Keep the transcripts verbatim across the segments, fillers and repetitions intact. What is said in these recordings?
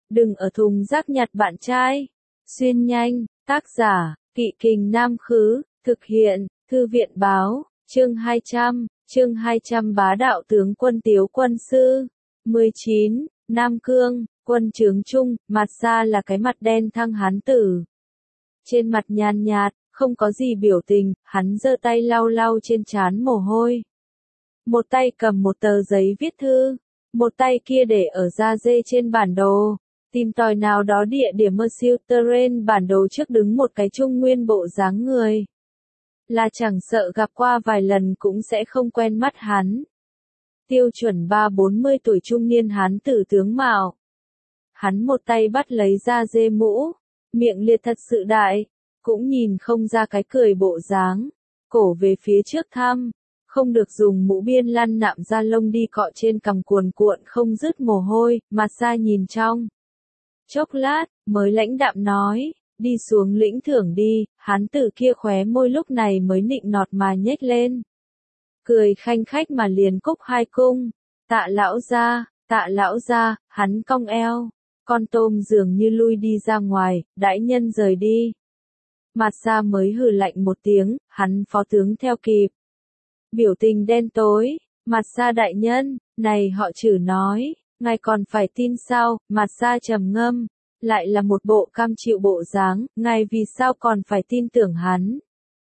đừng ở thùng rác nhặt bạn trai. Xuyên nhanh, tác giả, Kỵ Kình Nam Khứ, thực hiện, Thư viện Báo, chương hai trăm, chương hai trăm bá đạo tướng quân Tiếu quân sư. mười chín, Nam Cương, quân trướng Trung, mặt ra là cái mặt đen thăng hán tử. Trên mặt nhàn nhạt, không có gì biểu tình, hắn giơ tay lau lau trên trán mồ hôi. Một tay cầm một tờ giấy viết thư, một tay kia để ở da dê trên bản đồ, tìm tòi nào đó địa điểm mơ siêu terrain bản đồ trước đứng một cái trung nguyên bộ dáng người. Là chẳng sợ gặp qua vài lần cũng sẽ không quen mắt hắn. Tiêu chuẩn ba bốn mươi tuổi trung niên hán tử tướng mạo. Hắn một tay bắt lấy da dê mũ, miệng liệt thật sự đại, cũng nhìn không ra cái cười bộ dáng, cổ về phía trước thăm, không được dùng mũ biên lăn nạm da lông đi cọ trên cằm cuồn cuộn không dứt mồ hôi, mặt ra nhìn trong. Chốc lát, mới lãnh đạm nói, đi xuống lĩnh thưởng đi, hán tử kia khóe môi lúc này mới nịnh nọt mà nhếch lên. Cười khanh khách mà liền cúc hai cung, tạ lão gia, tạ lão gia, hắn cong eo, con tôm dường như lui đi ra ngoài, đãi nhân rời đi. Mặt ra mới hừ lạnh một tiếng, hắn phó tướng theo kịp. Biểu tình đen tối, mặt ra đại nhân, này họ chử nói, ngài còn phải tin sao, mặt ra trầm ngâm, lại là một bộ cam chịu bộ dáng, ngài vì sao còn phải tin tưởng hắn.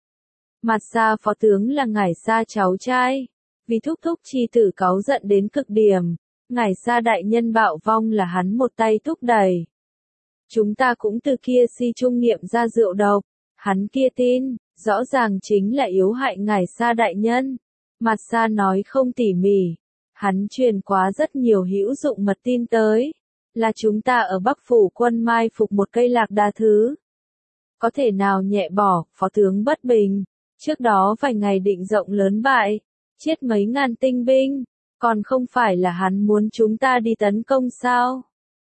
Mặt ra phó tướng là ngải xa cháu trai, vì thúc thúc chi tử cáu giận đến cực điểm, ngải xa đại nhân bạo vong là hắn một tay thúc đẩy. Chúng ta cũng từ kia si trung nghiệm ra rượu độc, hắn kia tin, rõ ràng chính là yếu hại ngải xa đại nhân. Mặt ra nói không tỉ mỉ, hắn truyền quá rất nhiều hữu dụng mật tin tới, là chúng ta ở Bắc Phủ quân mai phục một cây lạc đà thứ. Có thể nào nhẹ bỏ, phó tướng bất bình, trước đó vài ngày định rộng lớn bại, chết mấy ngàn tinh binh, còn không phải là hắn muốn chúng ta đi tấn công sao?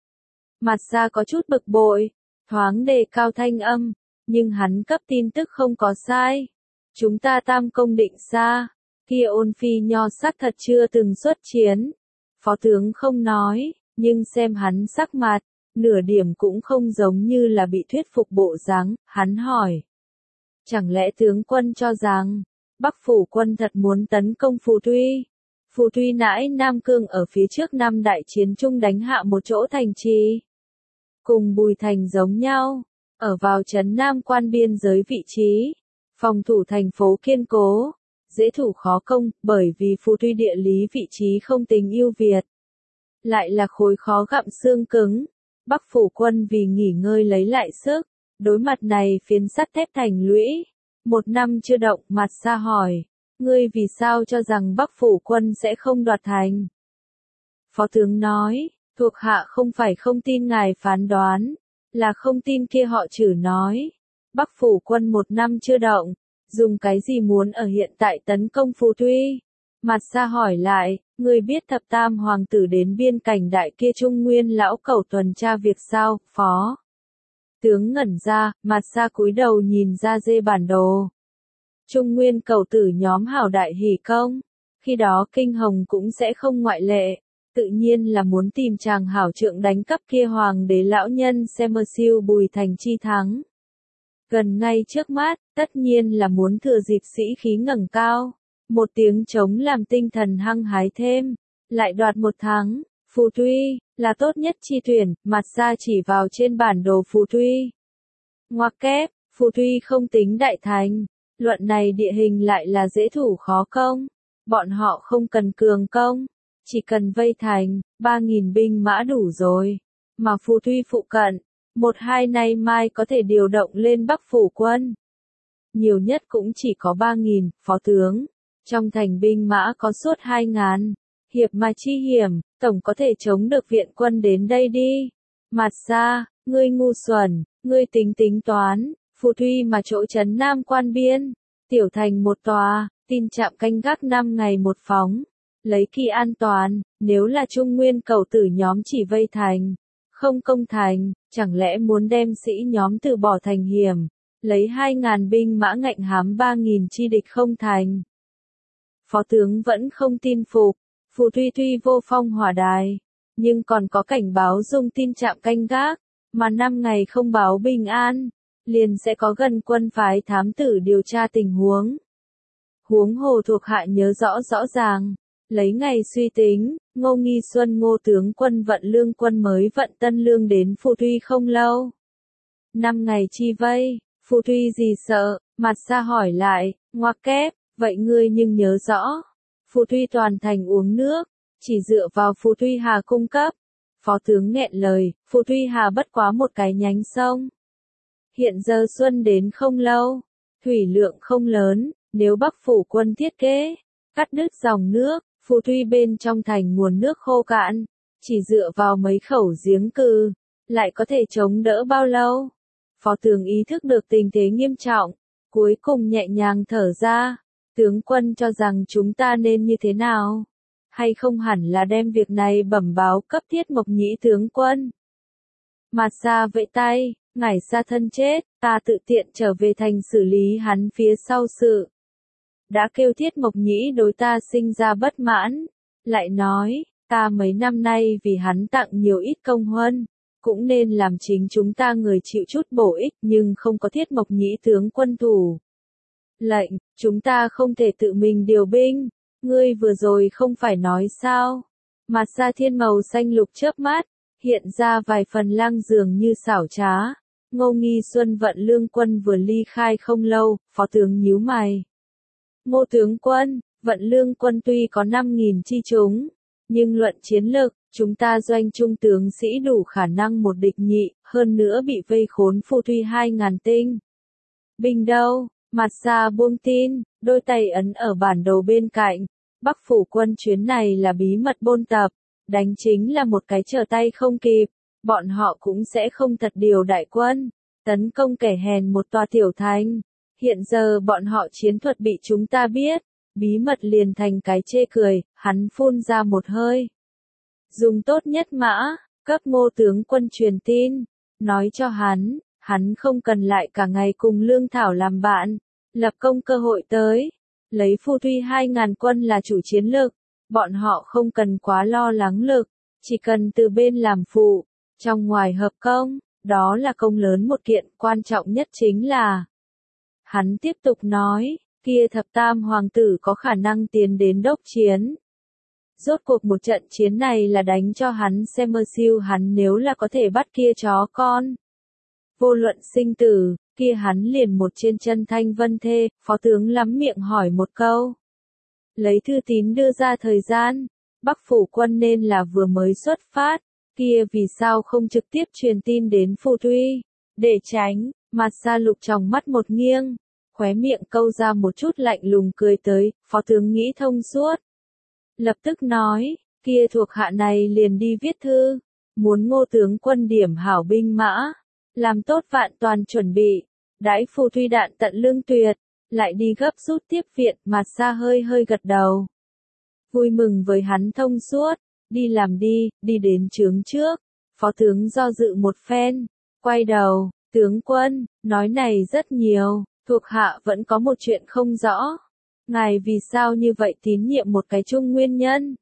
Mặt ra có chút bực bội, thoáng đề cao thanh âm, nhưng hắn cấp tin tức không có sai. Chúng ta tam công định xa, kia ôn phi nho sắc thật chưa từng xuất chiến. Phó tướng không nói, nhưng xem hắn sắc mặt, nửa điểm cũng không giống như là bị thuyết phục bộ dáng, hắn hỏi. Chẳng lẽ tướng quân cho rằng, Bắc Phủ quân thật muốn tấn công Phù Tuy? Phù Tuy nãi Nam Cương ở phía trước năm đại chiến chung đánh hạ một chỗ thành trì. Cùng Bùi Thành giống nhau, ở vào trấn Nam quan biên giới vị trí, phòng thủ thành phố kiên cố, dễ thủ khó công, bởi vì Phù Tuy địa lý vị trí không tính ưu việt. Lại là khối khó gặm xương cứng, Bắc Phủ quân vì nghỉ ngơi lấy lại sức, đối mặt này phiến sắt thép thành lũy. Một năm chưa động, mặt ra hỏi, ngươi vì sao cho rằng Bắc Phủ quân sẽ không đoạt thành? Phó tướng nói, thuộc hạ không phải không tin ngài phán đoán, là không tin kia họ chử nói. Bắc Phủ quân một năm chưa động, dùng cái gì muốn ở hiện tại tấn công Phù Tuy? Mặt ra hỏi lại, ngươi biết thập tam hoàng tử đến biên cảnh đại kia trung nguyên lão cẩu tuần tra việc sao, phó? Tướng ngẩn ra, mặt ra cúi đầu nhìn ra dê bản đồ. Trung nguyên cầu tử nhóm hảo đại hỷ công, khi đó kinh hồng cũng sẽ không ngoại lệ, tự nhiên là muốn tìm chàng hảo trượng đánh cắp kia hoàng đế lão nhân xem mơ siêu Bùi Thành chi thắng. Gần ngay trước mắt, tất nhiên là muốn thừa dịp sĩ khí ngẩng cao, một tiếng trống làm tinh thần hăng hái thêm, lại đoạt một thắng. Phù Tuy, là tốt nhất chi tuyển, mặt ra chỉ vào trên bản đồ Phù Tuy. Ngoặc kép, Phù Tuy không tính đại thành, luận này địa hình lại là dễ thủ khó công, bọn họ không cần cường công, chỉ cần vây thành, ba nghìn binh mã đủ rồi, mà Phù Tuy phụ cận, một hai nay mai có thể điều động lên Bắc Phủ quân. Nhiều nhất cũng chỉ có ba nghìn, phó tướng, trong thành binh mã có suốt hai ngàn. Hiệp mà chi hiểm, tổng có thể chống được viện quân đến đây đi. Mặt ra, ngươi ngu xuẩn, ngươi tính tính toán, Phù Tuy mà chỗ trấn Nam quan biên, tiểu thành một tòa, tin chạm canh gác năm ngày một phóng, lấy kỳ an toàn, nếu là trung nguyên cầu tử nhóm chỉ vây thành, không công thành, chẳng lẽ muốn đem sĩ nhóm từ bỏ thành hiểm, lấy hai ngàn binh mã ngạnh hám ba nghìn chi địch không thành. Phó tướng vẫn không tin phục. Phù Tuy tuy vô phong hỏa đài, nhưng còn có cảnh báo dung tin trạm canh gác, mà năm ngày không báo bình an, liền sẽ có gần quân phái thám tử điều tra tình huống. Huống hồ thuộc hạ nhớ rõ rõ ràng, lấy ngày suy tính, Ngô Nghi Xuân Ngô tướng quân vận lương quân mới vận tân lương đến Phù Tuy không lâu. Năm ngày chi vây, Phù Tuy gì sợ, mặt xa hỏi lại, ngoặc kép, vậy ngươi nhưng nhớ rõ. Phù Tuy toàn thành uống nước, chỉ dựa vào Phù Tuy Hà cung cấp. Phó tướng nghẹn lời, Phù Tuy Hà bất quá một cái nhánh sông. Hiện giờ xuân đến không lâu, thủy lượng không lớn, nếu Bắc phủ quân thiết kế, cắt đứt dòng nước, Phù Tuy bên trong thành nguồn nước khô cạn, chỉ dựa vào mấy khẩu giếng cừ, lại có thể chống đỡ bao lâu? Phó tướng ý thức được tình thế nghiêm trọng, cuối cùng nhẹ nhàng thở ra, tướng quân cho rằng chúng ta nên như thế nào? Hay không hẳn là đem việc này bẩm báo cấp Thiết Mộc Nhĩ tướng quân? Mạt Xa vẫy tay, ngải xa thân chết, ta tự tiện trở về thành xử lý hắn phía sau sự. Đã kêu Thiết Mộc Nhĩ đối ta sinh ra bất mãn, lại nói, ta mấy năm nay vì hắn tặng nhiều ít công huân, cũng nên làm chính chúng ta người chịu chút bổ ích nhưng không có Thiết Mộc Nhĩ tướng quân thủ. Lệnh, chúng ta không thể tự mình điều binh, ngươi vừa rồi không phải nói sao? Mặt Xa thiên màu xanh lục chớp mắt, hiện ra vài phần lang dường như xảo trá. Ngô Nghi Xuân vận lương quân vừa ly khai không lâu, phó tướng nhíu mày. Ngô tướng quân, vận lương quân tuy có năm nghìn chi chúng, nhưng luận chiến lực, chúng ta doanh trung tướng sĩ đủ khả năng một địch nhị, hơn nữa bị vây khốn Phù Tuy hai ngàn tinh. Binh đâu? Mặt Xa buông tin, đôi tay ấn ở bản đồ bên cạnh. Bắc phủ quân chuyến này là bí mật bôn tập, đánh chính là một cái trở tay không kịp. Bọn họ cũng sẽ không thật điều đại quân, tấn công kẻ hèn một tòa tiểu thành. Hiện giờ bọn họ chiến thuật bị chúng ta biết, bí mật liền thành cái chê cười, hắn phun ra một hơi. Dùng tốt nhất mã, cấp Ngô tướng quân truyền tin, nói cho hắn, hắn không cần lại cả ngày cùng Lương Thảo làm bạn, lập công cơ hội tới, lấy Phù Tuy hai ngàn quân là chủ chiến lược, bọn họ không cần quá lo lắng lực, chỉ cần từ bên làm phụ. Trong ngoài hợp công, đó là công lớn một kiện, quan trọng nhất chính là. Hắn tiếp tục nói, kia thập tam hoàng tử có khả năng tiến đến đốc chiến. Rốt cuộc một trận chiến này là đánh cho hắn xem mơ siêu hắn nếu là có thể bắt kia chó con. Vô luận sinh tử, kia hắn liền một trên chân thanh vân thê, phó tướng lắm miệng hỏi một câu. Lấy thư tín đưa ra thời gian, Bắc phủ quân nên là vừa mới xuất phát. Kia vì sao không trực tiếp truyền tin đến Phù Tuy, để tránh, Mặt Xa lục trong mắt một nghiêng, khóe miệng câu ra một chút lạnh lùng cười tới, phó tướng nghĩ thông suốt. Lập tức nói, kia thuộc hạ này liền đi viết thư, muốn Ngô tướng quân điểm hảo binh mã, làm tốt vạn toàn chuẩn bị, đãi Phù Tuy đạn tận lương tuyệt, lại đi gấp rút tiếp viện. Mặt Xa hơi hơi gật đầu. Vui mừng với hắn thông suốt. Đi làm đi, đi đến trướng trước. Phó tướng do dự một phen, quay đầu, tướng quân, nói này rất nhiều, thuộc hạ vẫn có một chuyện không rõ. Ngài vì sao như vậy tín nhiệm một cái chung nguyên nhân?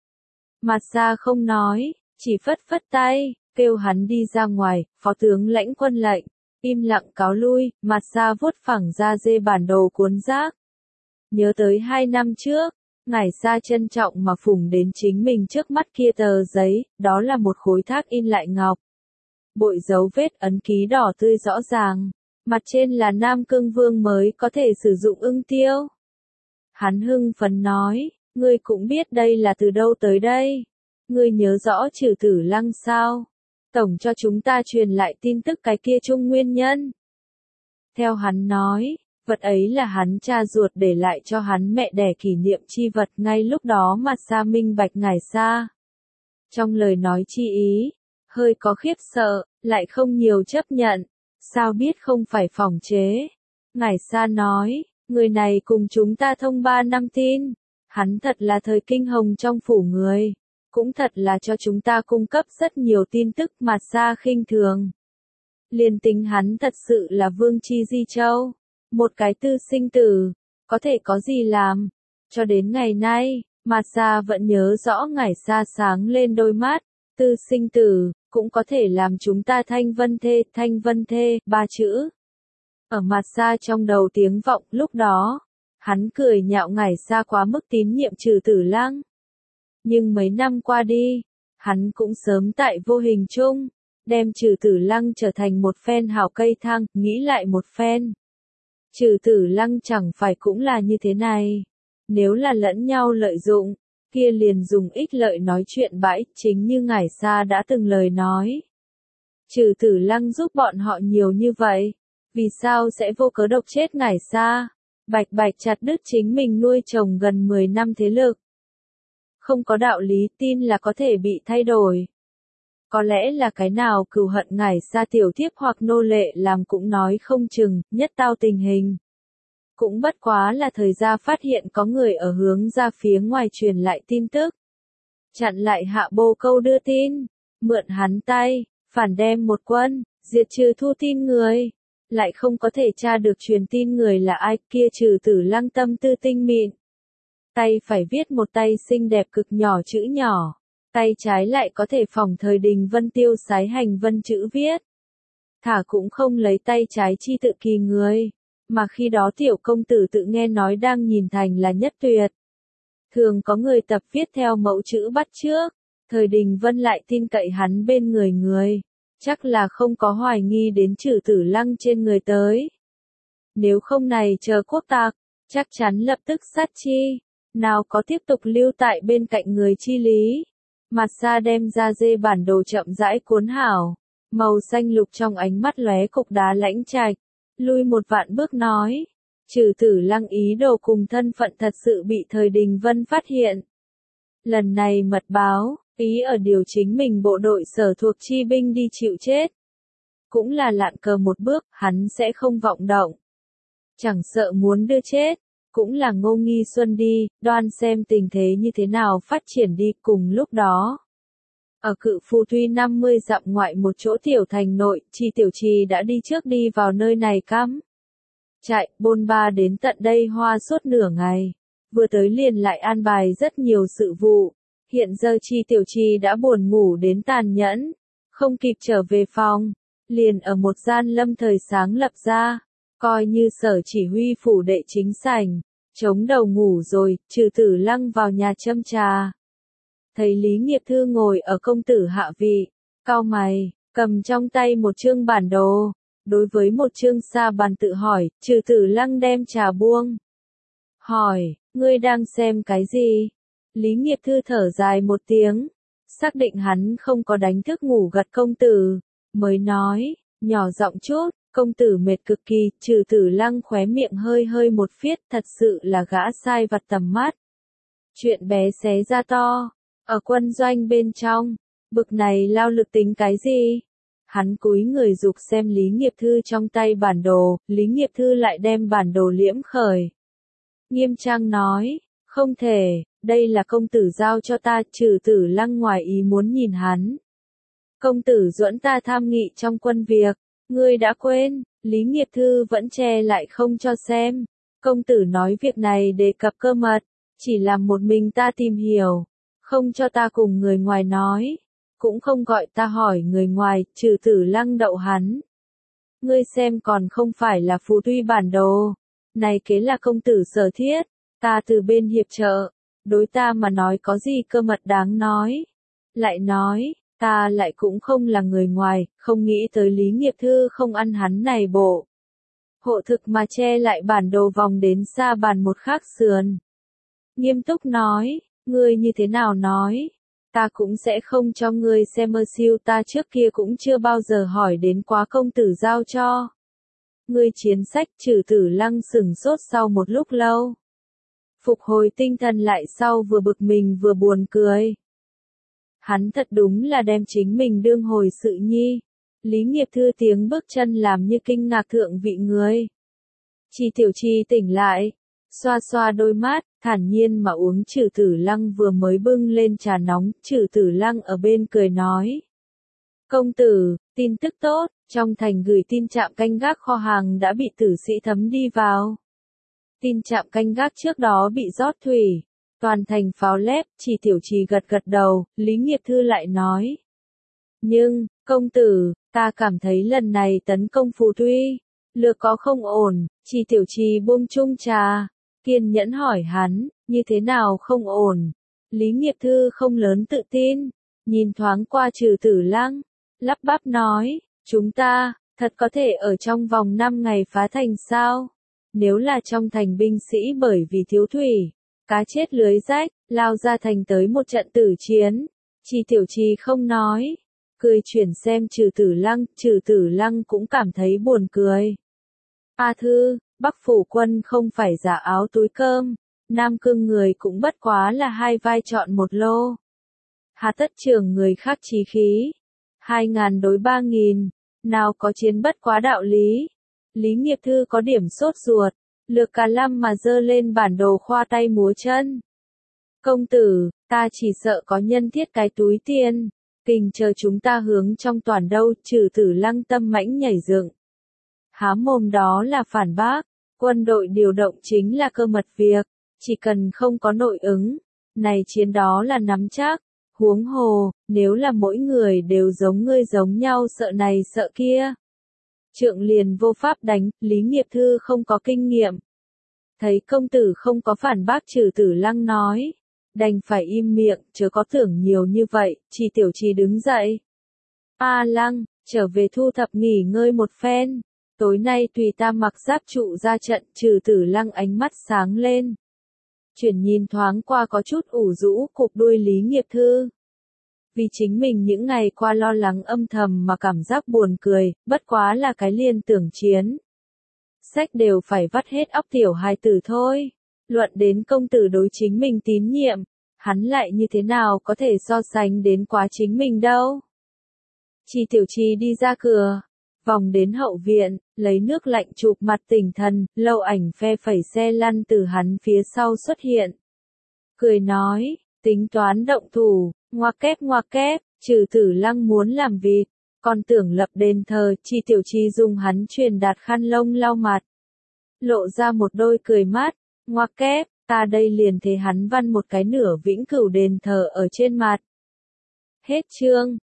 Mặt Xa không nói, chỉ phất phất tay, kêu hắn đi ra ngoài, phó tướng lãnh quân lệnh, im lặng cáo lui. Mặt Xa vuốt phẳng ra dê bản đồ cuốn rác. Nhớ tới hai năm trước. Ngải Xa trân trọng mà phủng đến chính mình trước mắt kia tờ giấy, đó là một khối thác in lại ngọc. Bội dấu vết ấn ký đỏ tươi rõ ràng, mặt trên là Nam Cương Vương mới có thể sử dụng ưng tiêu. Hắn hưng phấn nói, ngươi cũng biết đây là từ đâu tới đây. Ngươi nhớ rõ Trừ Tử Lăng sao? Tổng cho chúng ta truyền lại tin tức cái kia chung nguyên nhân. Theo hắn nói, vật ấy là hắn cha ruột để lại cho hắn mẹ đẻ kỷ niệm chi vật, ngay lúc đó Mặt Xa minh bạch Ngải Xa. Trong lời nói chi ý, hơi có khiếp sợ, lại không nhiều chấp nhận, sao biết không phải phỏng chế. Ngải Xa nói, người này cùng chúng ta thông ba năm tin, hắn thật là thời kinh hồng trong phủ người, cũng thật là cho chúng ta cung cấp rất nhiều tin tức. Mặt Xa khinh thường. Liên tính hắn thật sự là vương chi Di Châu. Một cái tư sinh tử, có thể có gì làm? Cho đến ngày nay, Mặt Xa vẫn nhớ rõ Ngải Xa sáng lên đôi mắt, tư sinh tử, cũng có thể làm chúng ta thanh vân thê, thanh vân thê, ba chữ. Ở mặt xa trong đầu tiếng vọng lúc đó, hắn cười nhạo ngải xa quá mức tín nhiệm Trừ Tử Lăng. Nhưng mấy năm qua đi, hắn cũng sớm tại vô hình chung, đem Trừ Tử Lăng trở thành một phen hào cây thang, nghĩ lại một phen. Trừ Tử Lăng chẳng phải cũng là như thế này. Nếu là lẫn nhau lợi dụng, kia liền dùng ích lợi nói chuyện bãi, chính như ngải xa đã từng lời nói. Trừ Tử Lăng giúp bọn họ nhiều như vậy, vì sao sẽ vô cớ độc chết ngải xa, bạch bạch chặt đứt chính mình nuôi trồng gần mười năm thế lực. Không có đạo lý tin là có thể bị thay đổi. Có lẽ là cái nào cừu hận ngải xa tiểu thiếp hoặc nô lệ làm cũng nói không chừng, nhất tao tình hình. Cũng bất quá là thời gian phát hiện có người ở hướng ra phía ngoài truyền lại tin tức. Chặn lại Hạ Bồ Câu đưa tin, mượn hắn tay, phản đem một quân, diệt trừ thu tin người. Lại không có thể tra được truyền tin người là ai, kia Trừ Tử Lăng tâm tư tinh mịn. Tay phải viết một tay xinh đẹp cực nhỏ chữ nhỏ, tay trái lại có thể phỏng thời Đình Vân tiêu sái hành vân chữ viết. Thả cũng không lấy tay trái chi tự kỳ người, mà khi đó tiểu công tử tự nghe nói đang nhìn thành là nhất tuyệt. Thường có người tập viết theo mẫu chữ bắt trước, thời Đình Vân lại tin cậy hắn bên người người, chắc là không có hoài nghi đến Trừ Tử Lăng trên người tới. Nếu không này chờ quốc tạc, chắc chắn lập tức sát chi, nào có tiếp tục lưu tại bên cạnh người chi lý. Mặt xa đem ra dê bản đồ chậm rãi cuốn hảo, màu xanh lục trong ánh mắt lóe cục đá lãnh trạch, lui một vạn bước nói. Trừ Tử Lăng ý đồ cùng thân phận thật sự bị thời Đình Vân phát hiện. Lần này mật báo, ý ở điều chính mình bộ đội sở thuộc chi binh đi chịu chết. Cũng là lạn cờ một bước, hắn sẽ không vọng động. Chẳng sợ muốn đưa chết, cũng là Ngô Nghi Xuân đi, đoan xem tình thế như thế nào phát triển đi cùng lúc đó. Ở Cự Phù Tuy năm mươi dặm ngoại một chỗ tiểu thành nội, Chi Tiểu Trì đã đi trước đi vào nơi này cắm. Chạy, bôn ba đến tận đây hoa suốt nửa ngày. Vừa tới liền lại an bài rất nhiều sự vụ. Hiện giờ Chi Tiểu Trì đã buồn ngủ đến tàn nhẫn. Không kịp trở về phòng. Liền ở một gian lâm thời sáng lập ra. Coi như sở chỉ huy phủ đệ chính sảnh. Chống đầu ngủ rồi, Trừ Tử Lăng vào nhà châm trà. Thấy Lý Nghiệp Thư ngồi ở công tử hạ vị. Cau mày, cầm trong tay một chương bản đồ. Đối với một chương sa bàn tự hỏi, Trừ Tử Lăng đem trà buông. Hỏi, ngươi đang xem cái gì? Lý Nghiệp Thư thở dài một tiếng. Xác định hắn không có đánh thức ngủ gật công tử. Mới nói, nhỏ giọng chút, công tử mệt cực kỳ. Trừ Tử Lăng khóe miệng hơi hơi một phiết, thật sự là gã sai vặt tầm mắt. Chuyện bé xé ra to. Ở quân doanh bên trong, bực này lao lực tính cái gì? Hắn cúi người dục xem Lý Nghiệp Thư trong tay bản đồ, Lý Nghiệp Thư lại đem bản đồ liễm khởi. Nghiêm trang nói, không thể, đây là công tử giao cho ta. Trừ Tử Lăng ngoài ý muốn nhìn hắn. Công tử duẫn ta tham nghị trong quân việc, ngươi đã quên, Lý Nghiệp Thư vẫn che lại không cho xem. Công tử nói việc này đề cập cơ mật, chỉ làm một mình ta tìm hiểu, không cho ta cùng người ngoài nói. Cũng không gọi ta hỏi người ngoài. Trừ Tử Lăng đậu hắn. Ngươi xem còn không phải là phù tuy bản đồ. Này kế là công tử sở thiết. Ta từ bên hiệp trợ. Đối ta mà nói có gì cơ mật đáng nói. Lại nói, ta lại cũng không là người ngoài. Không nghĩ tới Lý Nghiệp Thư không ăn hắn này bộ. Hộ thực mà che lại bản đồ vòng đến xa bàn một khác sườn. Nghiêm túc nói, ngươi như thế nào nói? Ta cũng sẽ không cho ngươi xem mơ siêu, ta trước kia cũng chưa bao giờ hỏi đến quá công tử giao cho. Ngươi chiến sách. Trừ Tử Lăng sửng sốt sau một lúc lâu. Phục hồi tinh thần lại sau vừa bực mình vừa buồn cười. Hắn thật đúng là đem chính mình đương hồi sự nhi. Lý Nghiệp Thư tiếng bước chân làm như kinh ngạc thượng vị người. Chi Tiểu Trì tỉnh lại, xoa xoa đôi mắt, thản nhiên mà uống Trừ Tử Lăng vừa mới bưng lên trà nóng. Trừ Tử Lăng ở bên cười nói. Công tử, tin tức tốt, trong thành gửi tin trạm canh gác kho hàng đã bị tử sĩ thấm đi vào. Tin trạm canh gác trước đó bị rót thủy, toàn thành pháo lép. Chỉ Tiểu Trì gật gật đầu, Lý Nghiệp Thư lại nói, Nhưng, công tử, ta cảm thấy lần này tấn công phù tuy, lược có không ổn, Trì Tiểu Trì buông chung trà, kiên nhẫn hỏi hắn, như thế nào không ổn. Lý Nghiệp Thư không lớn tự tin, nhìn thoáng qua Trừ Tử Lăng, lắp bắp nói, chúng ta, thật có thể ở trong vòng năm ngày phá thành sao? Nếu là trong thành binh sĩ bởi vì thiếu thủy, cá chết lưới rách, lao ra thành tới một trận tử chiến. Trì Tiểu Trì không nói, cười chuyển xem Trừ Tử Lăng, Trừ Tử Lăng cũng cảm thấy buồn cười. A Thư, Bắc phủ quân không phải giả áo túi cơm, Nam Cương người cũng bất quá là hai vai chọn một lô. Hà tất trưởng người khác chí khí, hai ngàn đối ba nghìn, nào có chiến bất quá đạo lý. Lý Nghiệp Thư có điểm sốt ruột, lược cả lâm mà dơ lên bản đồ khoa tay múa chân. Công tử, ta chỉ sợ có nhân thiết cái túi tiền, kình chờ chúng ta hướng trong toàn đâu. Trừ Tử Lăng tâm mãnh nhảy dựng. Há mồm đó là phản bác, quân đội điều động chính là cơ mật việc, chỉ cần không có nội ứng, này chiến đó là nắm chắc. Huống hồ, nếu là mỗi người đều giống ngươi giống nhau sợ này sợ kia, trượng liền vô pháp đánh. Lý Nghiệp Thư không có kinh nghiệm. Thấy công tử không có phản bác, Trừ Tử Lăng nói, đành phải im miệng, chớ có tưởng nhiều như vậy. Trì Tiểu Trì đứng dậy. A Lăng, trở về thu thập nghỉ ngơi một phen. Tối nay tùy ta mặc giáp trụ ra trận. Trừ Tử Lăng ánh mắt sáng lên. Chuyển nhìn thoáng qua có chút ủ rũ cục đuôi Lý Nghiệp Thư. Vì chính mình những ngày qua lo lắng âm thầm mà cảm giác buồn cười, bất quá là cái liên tưởng chiến. Sách đều phải vắt hết óc tiểu hài tử thôi. Luận đến công tử đối chính mình tín nhiệm, hắn lại như thế nào có thể so sánh đến quá chính mình đâu. Trì Tiểu Trì đi ra cửa, vòng đến hậu viện, lấy nước lạnh chụp mặt tỉnh thần, Lâu Ảnh phe phẩy xe lăn từ hắn phía sau xuất hiện. Cười nói, tính toán động thủ, ngoặc kép ngoặc kép, Trừ Tử Lăng muốn làm việc, còn tưởng lập đền thờ. Trì Tiểu Trì dùng hắn truyền đạt khăn lông lau mặt, lộ ra một đôi cười mát, ngoặc kép, ta đây liền thế hắn văn một cái nửa vĩnh cửu đền thờ ở trên mặt. Hết chương.